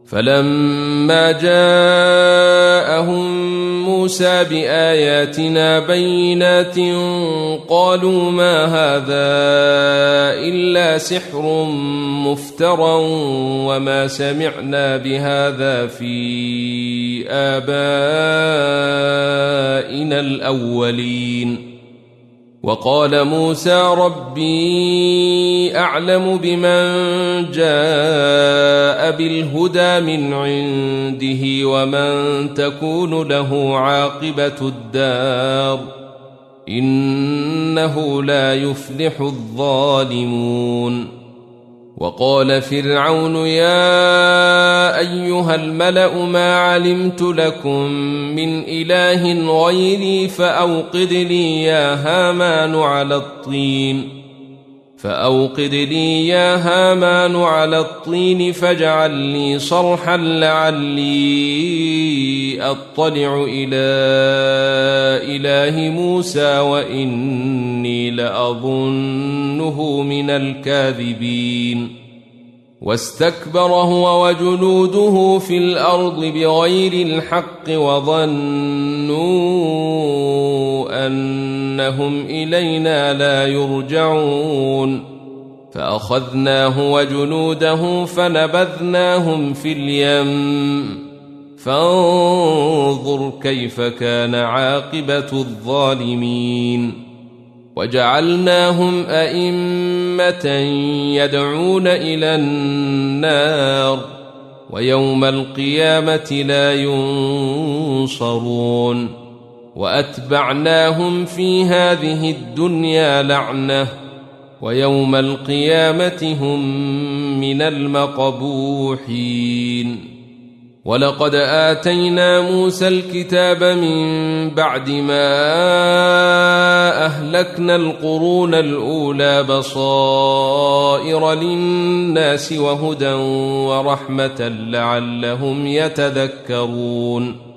فلما جاءهم موسى بآياتنا بينات قالوا ما هذا إلا سحر مفترى وما سمعنا بهذا في آبائنا الأولين. وقال موسى ربي أعلم بمن جاء بالهدى من عنده ومن تكون له عاقبة الدار إنه لا يفلح الظالمون. وقال فرعون يا أيها الملأ ما علمت لكم من إله غيري فأوقد لي يا هامان على الطين فاجعل لي صرحا لعلي أطلع إلى إله موسى وإني لأظنه من الكاذبين. واستكبر هو وجنوده في الأرض بغير الحق وظنوا أنهم إلينا لا يرجعون فأخذناه وجنوده فنبذناهم في اليم فانظر كيف كان عاقبة الظالمين. وجعلناهم أئمة يدعون إلى النار ويوم القيامة لا ينصرون. وأتبعناهم في هذه الدنيا لعنة ويوم القيامة هم من المقبوحين. ولقد آتينا موسى الكتاب من بعد ما أهلكنا القرون الأولى بصائر للناس وهدى ورحمة لعلهم يتذكرون.